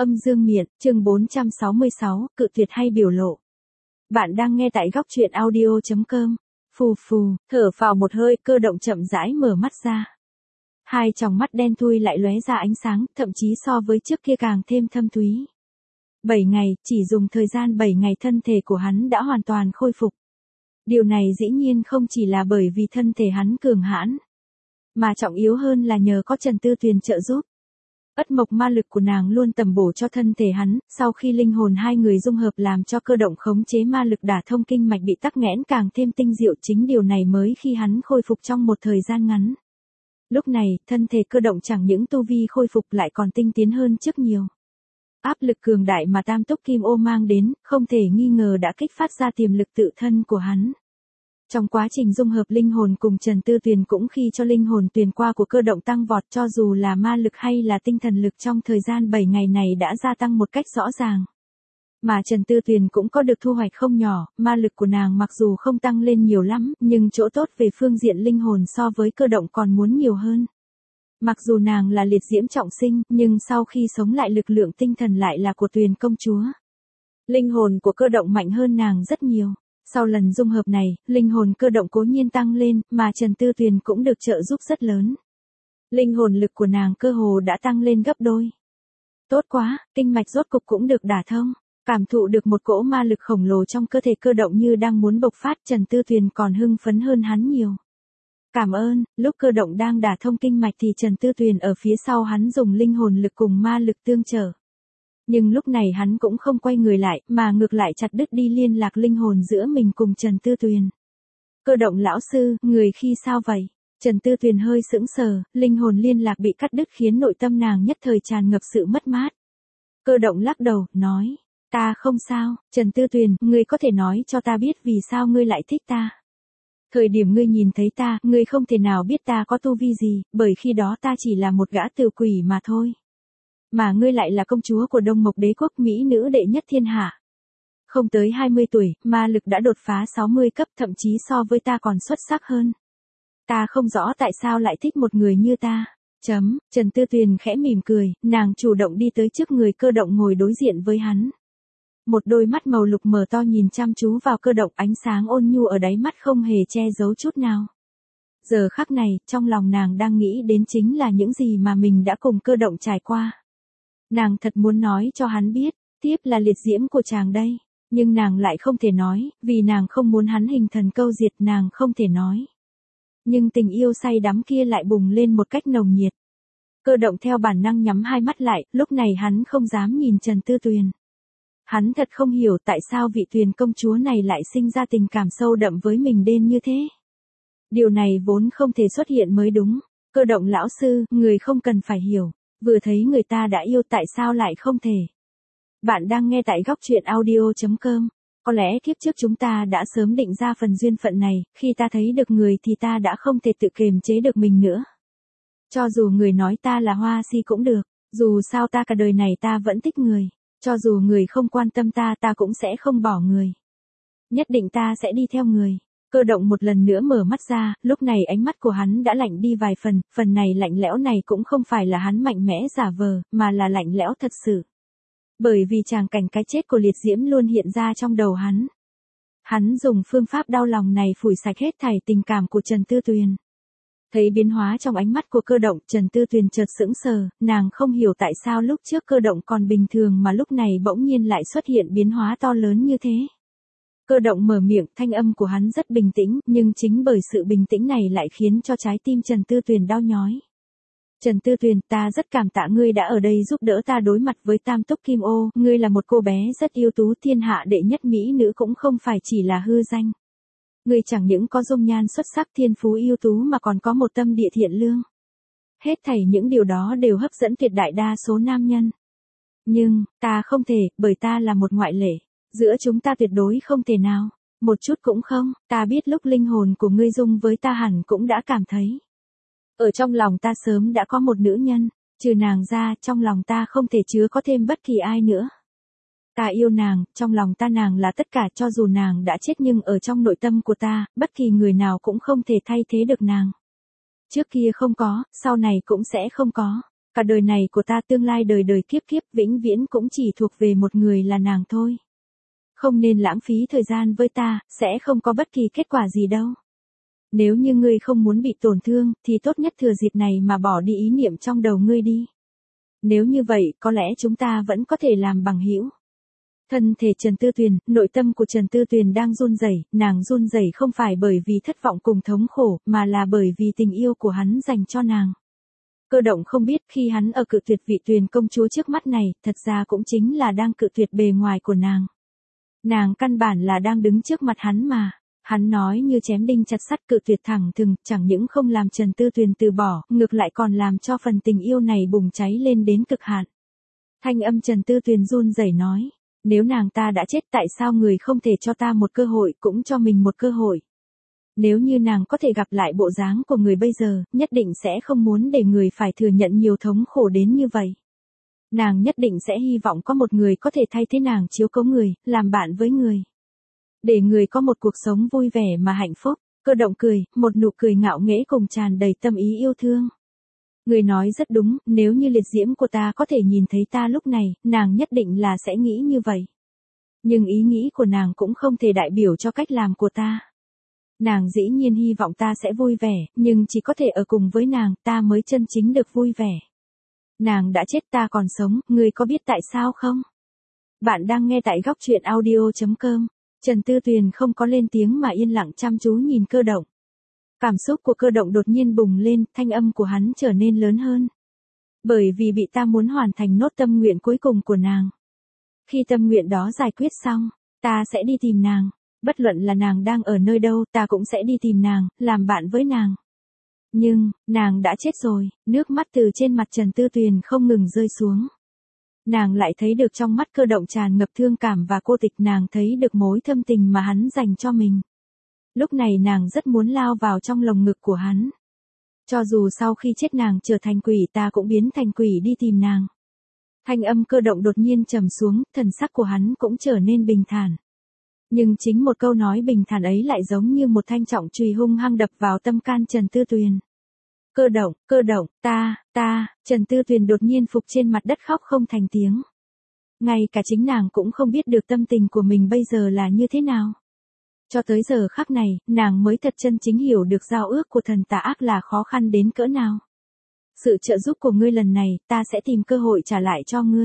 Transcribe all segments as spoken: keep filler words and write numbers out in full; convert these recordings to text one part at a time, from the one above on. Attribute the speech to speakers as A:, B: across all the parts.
A: Âm dương miện, chương bốn trăm sáu mươi sáu, cự tuyệt hay biểu lộ. Bạn đang nghe tại góc truyện audio chấm com. Phù phù, thở phào một hơi, Cơ Động chậm rãi mở mắt ra. Hai tròng mắt đen thui lại lóe ra ánh sáng, thậm chí so với trước kia càng thêm thâm thúy. Bảy ngày, chỉ dùng thời gian bảy ngày thân thể của hắn đã hoàn toàn khôi phục. Điều này dĩ nhiên không chỉ là bởi vì thân thể hắn cường hãn, mà trọng yếu hơn là nhờ có Trần Tư Tuyền trợ giúp. Ất mộc ma lực của nàng luôn tầm bổ cho thân thể hắn, sau khi linh hồn hai người dung hợp làm cho Cơ Động khống chế ma lực đả thông kinh mạch bị tắc nghẽn càng thêm tinh diệu, chính điều này mới khi hắn khôi phục trong một thời gian ngắn. Lúc này, thân thể Cơ Động chẳng những tu vi khôi phục lại còn tinh tiến hơn trước nhiều. Áp lực cường đại mà Tam Túc Kim Ô mang đến, không thể nghi ngờ đã kích phát ra tiềm lực tự thân của hắn. Trong quá trình dung hợp linh hồn cùng Trần Tư Tuyền cũng khi cho linh hồn tuyền qua của Cơ Động tăng vọt, cho dù là ma lực hay là tinh thần lực trong thời gian bảy ngày này đã gia tăng một cách rõ ràng. Mà Trần Tư Tuyền cũng có được thu hoạch không nhỏ, ma lực của nàng mặc dù không tăng lên nhiều lắm, nhưng chỗ tốt về phương diện linh hồn so với Cơ Động còn muốn nhiều hơn. Mặc dù nàng là liệt diễm trọng sinh, nhưng sau khi sống lại lực lượng tinh thần lại là của Tuyền công chúa. Linh hồn của Cơ Động mạnh hơn nàng rất nhiều. Sau lần dung hợp này, linh hồn Cơ Động cố nhiên tăng lên, mà Trần Tư Tuyền cũng được trợ giúp rất lớn. Linh hồn lực của nàng cơ hồ đã tăng lên gấp đôi. Tốt quá, kinh mạch rốt cục cũng được đả thông. Cảm thụ được một cỗ ma lực khổng lồ trong cơ thể Cơ Động như đang muốn bộc phát, Trần Tư Tuyền còn hưng phấn hơn hắn nhiều. Cảm ơn, lúc Cơ Động đang đả thông kinh mạch thì Trần Tư Tuyền ở phía sau hắn dùng linh hồn lực cùng ma lực tương trợ. Nhưng lúc này hắn cũng không quay người lại, mà ngược lại chặt đứt đi liên lạc linh hồn giữa mình cùng Trần Tư Tuyền. Cơ Động lão sư, người khi sao vậy? Trần Tư Tuyền hơi sững sờ, linh hồn liên lạc bị cắt đứt khiến nội tâm nàng nhất thời tràn ngập sự mất mát. Cơ Động lắc đầu, nói, ta không sao. Trần Tư Tuyền, ngươi có thể nói cho ta biết vì sao ngươi lại thích ta? Thời điểm ngươi nhìn thấy ta, ngươi không thể nào biết ta có tu vi gì, bởi khi đó ta chỉ là một gã tiểu quỷ mà thôi. Mà ngươi lại là công chúa của Đông Mộc Đế quốc, mỹ nữ đệ nhất thiên hạ. Không tới hai mươi tuổi, ma lực đã đột phá sáu mươi cấp, thậm chí so với ta còn xuất sắc hơn. Ta không rõ tại sao lại thích một người như ta. Chấm, Trần Tư Tuyền khẽ mỉm cười, nàng chủ động đi tới trước người Cơ Động ngồi đối diện với hắn. Một đôi mắt màu lục mở to nhìn chăm chú vào Cơ Động, ánh sáng ôn nhu ở đáy mắt không hề che giấu chút nào. Giờ khắc này, trong lòng nàng đang nghĩ đến chính là những gì mà mình đã cùng Cơ Động trải qua. Nàng thật muốn nói cho hắn biết, tiếp là liệt diễm của chàng đây, nhưng nàng lại không thể nói, vì nàng không muốn hắn hình thần câu diệt, nàng không thể nói. Nhưng tình yêu say đắm kia lại bùng lên một cách nồng nhiệt. Cơ Động theo bản năng nhắm hai mắt lại, lúc này hắn không dám nhìn Trần Tư Tuyền. Hắn thật không hiểu tại sao vị Tuyền công chúa này lại sinh ra tình cảm sâu đậm với mình đến như thế. Điều này vốn không thể xuất hiện mới đúng. Cơ Động lão sư, người không cần phải hiểu. Vừa thấy người ta đã yêu tại sao lại không thể. Bạn đang nghe tại góc truyện audio chấm com. Có lẽ kiếp trước chúng ta đã sớm định ra phần duyên phận này, khi ta thấy được người thì ta đã không thể tự kiềm chế được mình nữa. Cho dù người nói ta là hoa si cũng được, dù sao ta cả đời này ta vẫn thích người, cho dù người không quan tâm ta ta cũng sẽ không bỏ người. Nhất định ta sẽ đi theo người. Cơ Động một lần nữa mở mắt ra, lúc này ánh mắt của hắn đã lạnh đi vài phần, phần này lạnh lẽo này cũng không phải là hắn mạnh mẽ giả vờ, mà là lạnh lẽo thật sự. Bởi vì tràng cảnh cái chết của liệt diễm luôn hiện ra trong đầu hắn. Hắn dùng phương pháp đau lòng này phủi sạch hết thảy tình cảm của Trần Tư Tuyền. Thấy biến hóa trong ánh mắt của Cơ Động, Trần Tư Tuyền chợt sững sờ, nàng không hiểu tại sao lúc trước Cơ Động còn bình thường mà lúc này bỗng nhiên lại xuất hiện biến hóa to lớn như thế. Cơ Động mở miệng, thanh âm của hắn rất bình tĩnh, nhưng chính bởi sự bình tĩnh này lại khiến cho trái tim Trần Tư Tuyền đau nhói. Trần Tư Tuyền, ta rất cảm tạ ngươi đã ở đây giúp đỡ ta đối mặt với Tam Túc Kim Ô, ngươi là một cô bé rất ưu tú, thiên hạ đệ nhất mỹ nữ cũng không phải chỉ là hư danh. Ngươi chẳng những có dung nhan xuất sắc, thiên phú ưu tú mà còn có một tâm địa thiện lương. Hết thảy những điều đó đều hấp dẫn tuyệt đại đa số nam nhân. Nhưng, ta không thể, bởi ta là một ngoại lệ. Giữa chúng ta tuyệt đối không thể nào. Một chút cũng không, ta biết lúc linh hồn của ngươi dung với ta hẳn cũng đã cảm thấy. Ở trong lòng ta sớm đã có một nữ nhân, trừ nàng ra, trong lòng ta không thể chứa có thêm bất kỳ ai nữa. Ta yêu nàng, trong lòng ta nàng là tất cả, cho dù nàng đã chết nhưng ở trong nội tâm của ta, bất kỳ người nào cũng không thể thay thế được nàng. Trước kia không có, sau này cũng sẽ không có. Cả đời này của ta, tương lai đời đời kiếp kiếp vĩnh viễn cũng chỉ thuộc về một người là nàng thôi. Không nên lãng phí thời gian với ta, sẽ không có bất kỳ kết quả gì đâu. Nếu như ngươi không muốn bị tổn thương, thì tốt nhất thừa dịp này mà bỏ đi ý niệm trong đầu ngươi đi. Nếu như vậy, có lẽ chúng ta vẫn có thể làm bằng hữu. Thân thể Trần Tư Tuyền, nội tâm của Trần Tư Tuyền đang run rẩy, nàng run rẩy không phải bởi vì thất vọng cùng thống khổ, mà là bởi vì tình yêu của hắn dành cho nàng. Cơ động không biết khi hắn ở cự tuyệt vị Tuyền công chúa trước mắt này, thật ra cũng chính là đang cự tuyệt bề ngoài của nàng. Nàng căn bản là đang đứng trước mặt hắn mà. Hắn nói như chém đinh chặt sắt, cự tuyệt thẳng thừng, chẳng những không làm Trần Tư Tuyền từ bỏ, ngược lại còn làm cho phần tình yêu này bùng cháy lên đến cực hạn. Thanh âm Trần Tư Tuyền run rẩy nói, nếu nàng ta đã chết, tại sao người không thể cho ta một cơ hội, cũng cho mình một cơ hội. Nếu như nàng có thể gặp lại bộ dáng của người bây giờ, nhất định sẽ không muốn để người phải thừa nhận nhiều thống khổ đến như vậy. Nàng nhất định sẽ hy vọng có một người có thể thay thế nàng chiếu cố người, làm bạn với người. Để người có một cuộc sống vui vẻ mà hạnh phúc. Cơ động cười, một nụ cười ngạo nghễ cùng tràn đầy tâm ý yêu thương. Người nói rất đúng, nếu như liệt diễm của ta có thể nhìn thấy ta lúc này, nàng nhất định là sẽ nghĩ như vậy. Nhưng ý nghĩ của nàng cũng không thể đại biểu cho cách làm của ta. Nàng dĩ nhiên hy vọng ta sẽ vui vẻ, nhưng chỉ có thể ở cùng với nàng, ta mới chân chính được vui vẻ. Nàng đã chết, ta còn sống, người có biết tại sao không? Bạn đang nghe tại góc truyện audio chấm com. Trần Tư Tuyền không có lên tiếng mà yên lặng chăm chú nhìn Cơ động. Cảm xúc của Cơ động đột nhiên bùng lên, thanh âm của hắn trở nên lớn hơn. Bởi vì bị ta muốn hoàn thành nốt tâm nguyện cuối cùng của nàng. Khi tâm nguyện đó giải quyết xong, ta sẽ đi tìm nàng. Bất luận là nàng đang ở nơi đâu, ta cũng sẽ đi tìm nàng, làm bạn với nàng. Nhưng, nàng đã chết rồi, nước mắt từ trên mặt Trần Tư Tuyền không ngừng rơi xuống. Nàng lại thấy được trong mắt Cơ động tràn ngập thương cảm và cô tịch, nàng thấy được mối thâm tình mà hắn dành cho mình. Lúc này nàng rất muốn lao vào trong lồng ngực của hắn. Cho dù sau khi chết nàng trở thành quỷ, ta cũng biến thành quỷ đi tìm nàng. Thanh âm Cơ động đột nhiên trầm xuống, thần sắc của hắn cũng trở nên bình thản. Nhưng chính một câu nói bình thản ấy lại giống như một thanh trọng chùy hung hăng đập vào tâm can Trần Tư Tuyền. Cơ động, Cơ động, ta, ta, Trần Tư Tuyền đột nhiên phục trên mặt đất khóc không thành tiếng. Ngay cả chính nàng cũng không biết được tâm tình của mình bây giờ là như thế nào. Cho tới giờ khắc này, nàng mới thật chân chính hiểu được giao ước của thần tà ác là khó khăn đến cỡ nào. Sự trợ giúp của ngươi lần này, ta sẽ tìm cơ hội trả lại cho ngươi.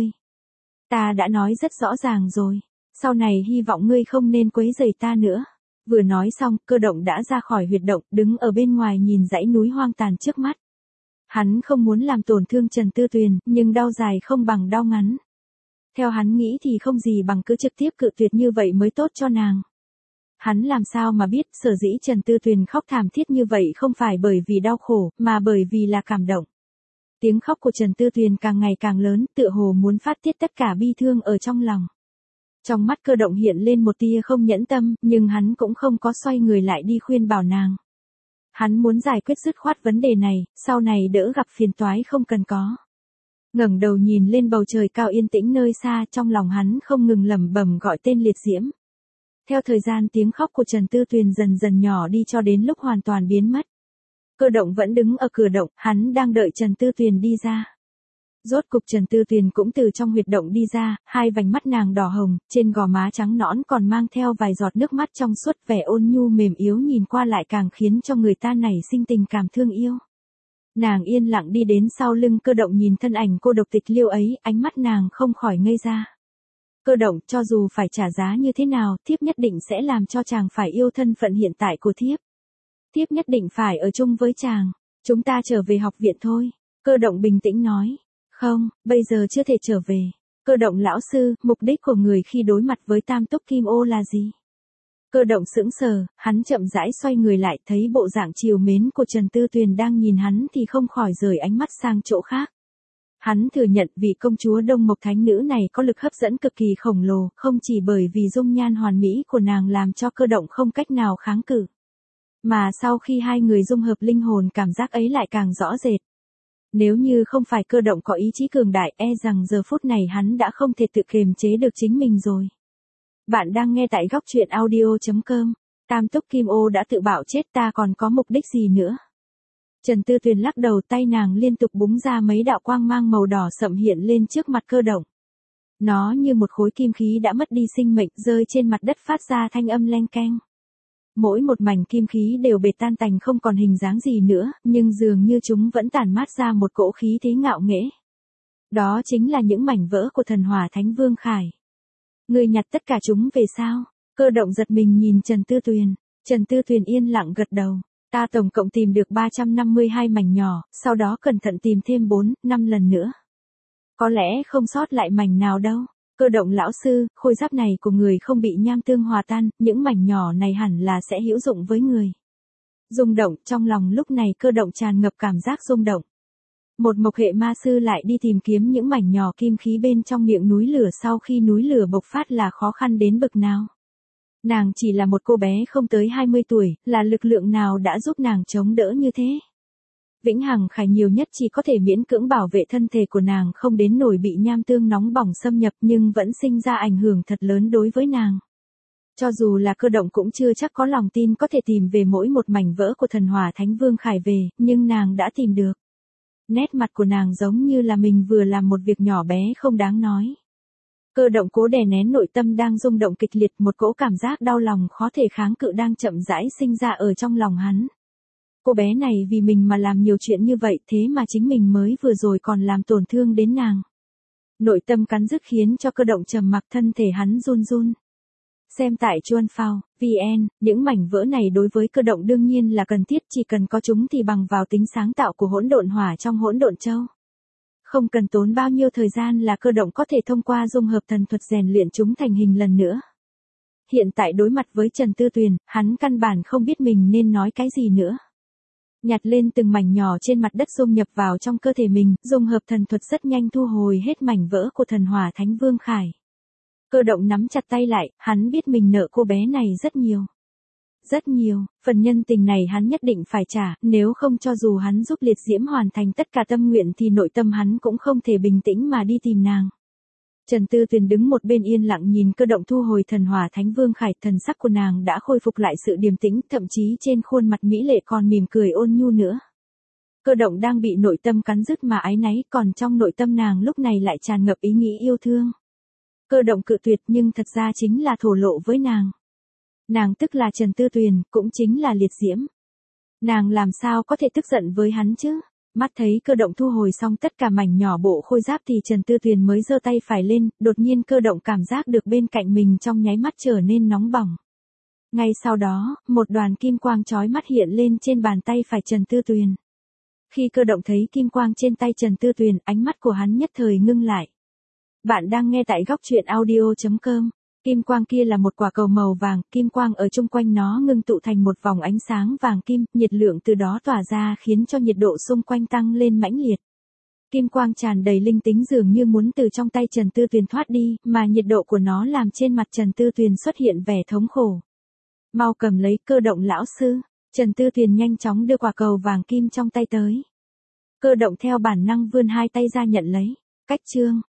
A: Ta đã nói rất rõ ràng rồi, sau này hy vọng ngươi không nên quấy rầy ta nữa. Vừa nói xong, Cơ động đã ra khỏi huyệt động, đứng ở bên ngoài nhìn dãy núi hoang tàn trước mắt. Hắn không muốn làm tổn thương Trần Tư Tuyền, nhưng đau dài không bằng đau ngắn. Theo hắn nghĩ thì không gì bằng cứ trực tiếp cự tuyệt như vậy mới tốt cho nàng. Hắn làm sao mà biết sở dĩ Trần Tư Tuyền khóc thảm thiết như vậy không phải bởi vì đau khổ, mà bởi vì là cảm động. Tiếng khóc của Trần Tư Tuyền càng ngày càng lớn, tựa hồ muốn phát tiết tất cả bi thương ở trong lòng. Trong mắt Cơ động hiện lên một tia không nhẫn tâm, nhưng hắn cũng không có xoay người lại đi khuyên bảo nàng. Hắn muốn giải quyết dứt khoát vấn đề này, sau này đỡ gặp phiền toái không cần có. Ngẩng đầu nhìn lên bầu trời cao yên tĩnh nơi xa, trong lòng hắn không ngừng lẩm bẩm gọi tên liệt diễm. Theo thời gian tiếng khóc của Trần Tư Tuyền dần dần nhỏ đi cho đến lúc hoàn toàn biến mất. Cơ động vẫn đứng ở cửa động, hắn đang đợi Trần Tư Tuyền đi ra. Rốt cục Trần Tư Tuyền cũng từ trong huyệt động đi ra, hai vành mắt nàng đỏ hồng, trên gò má trắng nõn còn mang theo vài giọt nước mắt trong suốt, vẻ ôn nhu mềm yếu nhìn qua lại càng khiến cho người ta nảy sinh tình cảm thương yêu. Nàng yên lặng đi đến sau lưng Cơ động, nhìn thân ảnh cô độc tịch liêu ấy, ánh mắt nàng không khỏi ngây ra. Cơ động, cho dù phải trả giá như thế nào, thiếp nhất định sẽ làm cho chàng phải yêu thân phận hiện tại của thiếp. Thiếp nhất định phải ở chung với chàng, chúng ta trở về học viện thôi. Cơ động bình tĩnh nói. Không, bây giờ chưa thể trở về. Cơ động lão sư, mục đích của người khi đối mặt với Tam Túc Kim Ô là gì? Cơ động sững sờ, hắn chậm rãi xoay người lại, thấy bộ dạng trìu mến của Trần Tư Tuyền đang nhìn hắn thì không khỏi rời ánh mắt sang chỗ khác. Hắn thừa nhận vị công chúa Đông Mộc Thánh Nữ này có lực hấp dẫn cực kỳ khổng lồ, không chỉ bởi vì dung nhan hoàn mỹ của nàng làm cho Cơ động không cách nào kháng cự. Mà sau khi hai người dung hợp linh hồn, cảm giác ấy lại càng rõ rệt. Nếu như không phải Cơ động có ý chí cường đại, e rằng giờ phút này hắn đã không thể tự kiềm chế được chính mình rồi. Bạn đang nghe tại góc truyện audio chấm com. Tam Túc Kim Ô đã tự bạo chết, ta còn có mục đích gì nữa? Trần Tư Tuyền lắc đầu, tay nàng liên tục búng ra mấy đạo quang mang màu đỏ sậm hiện lên trước mặt Cơ Động. Nó như một khối kim khí đã mất đi sinh mệnh rơi trên mặt đất phát ra thanh âm leng keng. Mỗi một mảnh kim khí đều bệt tan tành không còn hình dáng gì nữa, nhưng dường như chúng vẫn tản mát ra một cỗ khí thế ngạo nghễ. Đó chính là những mảnh vỡ của thần hỏa Thánh Vương Khải. Người nhặt tất cả chúng về sao? Cơ Động giật mình nhìn Trần Tư Tuyền. Trần Tư Tuyền yên lặng gật đầu. Ta tổng cộng tìm được ba trăm năm mươi hai mảnh nhỏ, sau đó cẩn thận tìm thêm bốn, năm lần nữa. Có lẽ không sót lại mảnh nào đâu. Cơ Động lão sư, khôi giáp này của người không bị nham tương hòa tan, những mảnh nhỏ này hẳn là sẽ hữu dụng với người. Rung động, trong lòng lúc này Cơ Động tràn ngập cảm giác rung động. Một mộc hệ ma sư lại đi tìm kiếm những mảnh nhỏ kim khí bên trong miệng núi lửa sau khi núi lửa bộc phát là khó khăn đến bực nào. Nàng chỉ là một cô bé không tới hai mươi tuổi, là lực lượng nào đã giúp nàng chống đỡ như thế? Vĩnh Hằng Khải nhiều nhất chỉ có thể miễn cưỡng bảo vệ thân thể của nàng không đến nổi bị nham tương nóng bỏng xâm nhập nhưng vẫn sinh ra ảnh hưởng thật lớn đối với nàng. Cho dù là Cơ Động cũng chưa chắc có lòng tin có thể tìm về mỗi một mảnh vỡ của thần hỏa Thánh Vương Khải về, nhưng nàng đã tìm được. Nét mặt của nàng giống như là mình vừa làm một việc nhỏ bé không đáng nói. Cơ Động cố đè nén nội tâm đang rung động kịch liệt, một cỗ cảm giác đau lòng khó thể kháng cự đang chậm rãi sinh ra ở trong lòng hắn. Cô bé này vì mình mà làm nhiều chuyện như vậy thế mà chính mình mới vừa rồi còn làm tổn thương đến nàng. Nội tâm cắn rứt khiến cho Cơ Động trầm mặc, thân thể hắn run run. Xem tại Chuan Phao, vn, những mảnh vỡ này đối với Cơ Động đương nhiên là cần thiết, chỉ cần có chúng thì bằng vào tính sáng tạo của hỗn độn hỏa trong hỗn độn châu. Không cần tốn bao nhiêu thời gian là Cơ Động có thể thông qua dung hợp thần thuật rèn luyện chúng thành hình lần nữa. Hiện tại đối mặt với Trần Tư Tuyền, hắn căn bản không biết mình nên nói cái gì nữa. Nhặt lên từng mảnh nhỏ trên mặt đất dung nhập vào trong cơ thể mình, dung hợp thần thuật rất nhanh thu hồi hết mảnh vỡ của thần hỏa Thánh Vương Khải. Cơ Động nắm chặt tay lại, hắn biết mình nợ cô bé này rất nhiều. Rất nhiều, phần nhân tình này hắn nhất định phải trả, nếu không cho dù hắn giúp Liệt Diễm hoàn thành tất cả tâm nguyện thì nội tâm hắn cũng không thể bình tĩnh mà đi tìm nàng. Trần Tư Tuyền đứng một bên yên lặng nhìn Cơ Động thu hồi thần hỏa Thánh Vương Khải, thần sắc của nàng đã khôi phục lại sự điềm tĩnh, thậm chí trên khuôn mặt mỹ lệ còn mỉm cười ôn nhu nữa. Cơ Động đang bị nội tâm cắn rứt mà áy náy, còn trong nội tâm nàng lúc này lại tràn ngập ý nghĩ yêu thương. Cơ Động cự tuyệt nhưng thật ra chính là thổ lộ với nàng. Nàng tức là Trần Tư Tuyền, cũng chính là Liệt Diễm. Nàng làm sao có thể tức giận với hắn chứ? Mắt thấy Cơ Động thu hồi xong tất cả mảnh nhỏ bộ khôi giáp thì Trần Tư Tuyền mới giơ tay phải lên, đột nhiên Cơ Động cảm giác được bên cạnh mình trong nháy mắt trở nên nóng bỏng. Ngay sau đó, một đoàn kim quang chói mắt hiện lên trên bàn tay phải Trần Tư Tuyền. Khi Cơ Động thấy kim quang trên tay Trần Tư Tuyền, ánh mắt của hắn nhất thời ngưng lại. Bạn đang nghe tại góc truyện audio chấm com. Kim quang kia là một quả cầu màu vàng, kim quang ở chung quanh nó ngưng tụ thành một vòng ánh sáng vàng kim, nhiệt lượng từ đó tỏa ra khiến cho nhiệt độ xung quanh tăng lên mãnh liệt. Kim quang tràn đầy linh tính dường như muốn từ trong tay Trần Tư Tuyền thoát đi, mà nhiệt độ của nó làm trên mặt Trần Tư Tuyền xuất hiện vẻ thống khổ. Mau cầm lấy, Cơ Động lão sư. Trần Tư Tuyền nhanh chóng đưa quả cầu vàng kim trong tay tới. Cơ Động theo bản năng vươn hai tay ra nhận lấy. Cách chương,